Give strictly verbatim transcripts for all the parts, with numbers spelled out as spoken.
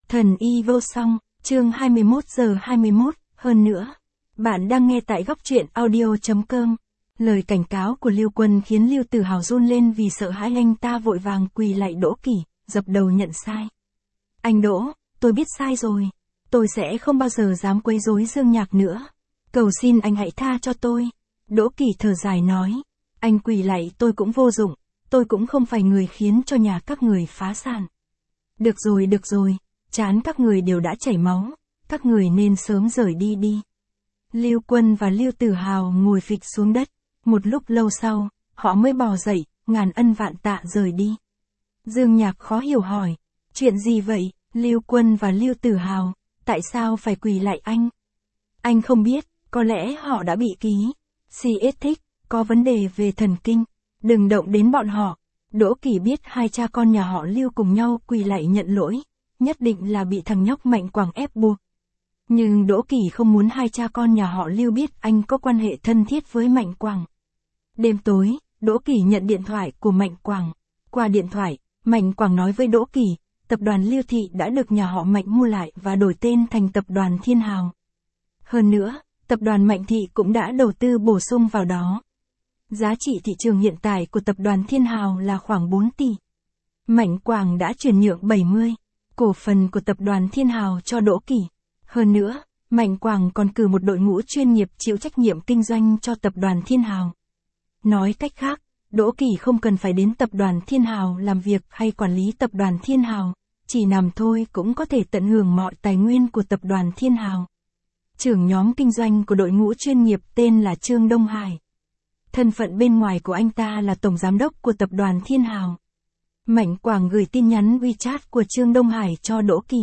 Thần y vô song, chương hai mươi mốt giờ hai mươi mốt, hơn nữa. Bạn đang nghe tại góc truyện audio chấm com. Lời cảnh cáo của Lưu Quân khiến Lưu Tử Hào run lên vì sợ hãi, anh ta vội vàng quỳ lại Đỗ Kỷ, dập đầu nhận sai. Anh Đỗ, tôi biết sai rồi. Tôi sẽ không bao giờ dám quấy rối Dương Nhạc nữa. Cầu xin anh hãy tha cho tôi. Đỗ Kỷ thở dài nói. Anh quỳ lại tôi cũng vô dụng. Tôi cũng không phải người khiến cho nhà các người phá sản. Được rồi, được rồi. Trán các người đều đã chảy máu. Các người nên sớm rời đi đi. Lưu Quân và Lưu Tử Hào ngồi phịch xuống đất. Một lúc lâu sau, họ mới bò dậy, ngàn ân vạn tạ rời đi. Dương Nhạc khó hiểu hỏi. Chuyện gì vậy, Lưu Quân và Lưu Tử Hào? Tại sao phải quỳ lại anh? Anh không biết, có lẽ họ đã bị ký. xê ét thích, có vấn đề về thần kinh. Đừng động đến bọn họ. Đỗ Kỷ biết hai cha con nhà họ Lưu cùng nhau quỳ lại nhận lỗi. Nhất định là bị thằng nhóc Mạnh Quảng ép buộc. Nhưng Đỗ Kỷ không muốn hai cha con nhà họ Lưu biết anh có quan hệ thân thiết với Mạnh Quảng. Đêm tối, Đỗ Kỷ nhận điện thoại của Mạnh Quảng. Qua điện thoại, Mạnh Quảng nói với Đỗ Kỷ, tập đoàn Lưu Thị đã được nhà họ Mạnh mua lại và đổi tên thành tập đoàn Thiên Hào. Hơn nữa, tập đoàn Mạnh Thị cũng đã đầu tư bổ sung vào đó. Giá trị thị trường hiện tại của tập đoàn Thiên Hào là khoảng bốn tỷ. Mạnh Quảng đã chuyển nhượng bảy mươi cổ phần của tập đoàn Thiên Hào cho Đỗ Kỷ. Hơn nữa, Mạnh Quảng còn cử một đội ngũ chuyên nghiệp chịu trách nhiệm kinh doanh cho tập đoàn Thiên Hào. Nói cách khác, Đỗ Kỷ không cần phải đến tập đoàn Thiên Hào làm việc hay quản lý tập đoàn Thiên Hào, chỉ nằm thôi cũng có thể tận hưởng mọi tài nguyên của tập đoàn Thiên Hào. Trưởng nhóm kinh doanh của đội ngũ chuyên nghiệp tên là Trương Đông Hải. Thân phận bên ngoài của anh ta là tổng giám đốc của tập đoàn Thiên Hào. Mạnh Quảng gửi tin nhắn WeChat của Trương Đông Hải cho Đỗ Kỷ.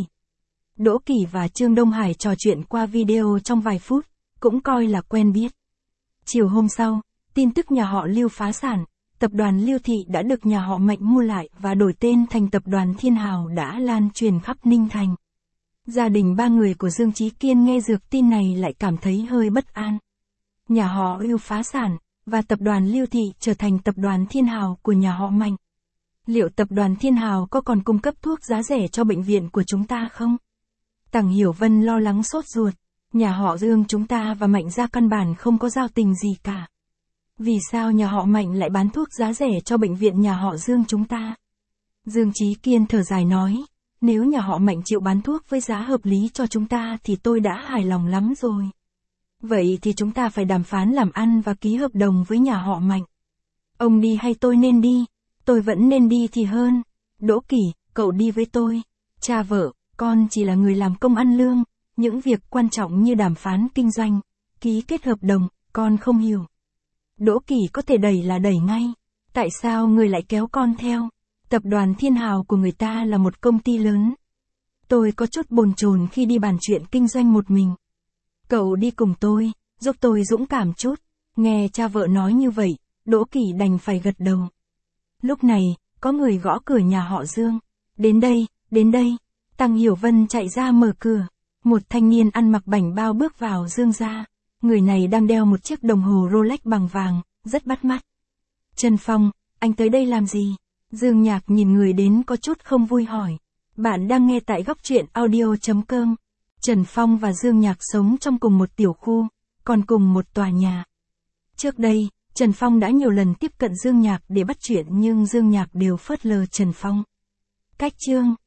Đỗ Kỷ và Trương Đông Hải trò chuyện qua video trong vài phút, cũng coi là quen biết. Chiều hôm sau, tin tức nhà họ Lưu phá sản, tập đoàn Lưu Thị đã được nhà họ Mạnh mua lại và đổi tên thành tập đoàn Thiên Hào đã lan truyền khắp Ninh Thành. Gia đình ba người của Dương Chí Kiên nghe được tin này lại cảm thấy hơi bất an. Nhà họ Lưu phá sản, và tập đoàn Lưu Thị trở thành tập đoàn Thiên Hào của nhà họ Mạnh. Liệu tập đoàn Thiên Hào có còn cung cấp thuốc giá rẻ cho bệnh viện của chúng ta không? Tằng Hiểu Vân lo lắng sốt ruột. Nhà họ Dương chúng ta và Mạnh gia căn bản không có giao tình gì cả. Vì sao nhà họ Mạnh lại bán thuốc giá rẻ cho bệnh viện nhà họ Dương chúng ta? Dương Chí Kiên thở dài nói, nếu nhà họ Mạnh chịu bán thuốc với giá hợp lý cho chúng ta thì tôi đã hài lòng lắm rồi. Vậy thì chúng ta phải đàm phán làm ăn và ký hợp đồng với nhà họ Mạnh. Ông đi hay tôi nên đi? Tôi vẫn nên đi thì hơn. Đỗ Kỷ, cậu đi với tôi. Cha vợ, con chỉ là người làm công ăn lương, những việc quan trọng như đàm phán kinh doanh, ký kết hợp đồng, con không hiểu. Đỗ Kỷ có thể đẩy là đẩy ngay. Tại sao người lại kéo con theo? Tập đoàn Thiên Hào của người ta là một công ty lớn. Tôi có chút bồn chồn khi đi bàn chuyện kinh doanh một mình. Cậu đi cùng tôi, giúp tôi dũng cảm chút. Nghe cha vợ nói như vậy, Đỗ Kỷ đành phải gật đầu. Lúc này, có người gõ cửa nhà họ Dương. Đến đây, đến đây. Tằng Hiểu Vân chạy ra mở cửa. Một thanh niên ăn mặc bảnh bao bước vào Dương gia. Người này đang đeo một chiếc đồng hồ Rolex bằng vàng, rất bắt mắt. Trần Phong, anh tới đây làm gì? Dương Nhạc nhìn người đến có chút không vui hỏi. Bạn đang nghe tại góc truyện audio chấm com. Trần Phong và Dương Nhạc sống trong cùng một tiểu khu, còn cùng một tòa nhà. Trước đây, Trần Phong đã nhiều lần tiếp cận Dương Nhạc để bắt chuyện nhưng Dương Nhạc đều phớt lờ Trần Phong. Cách chương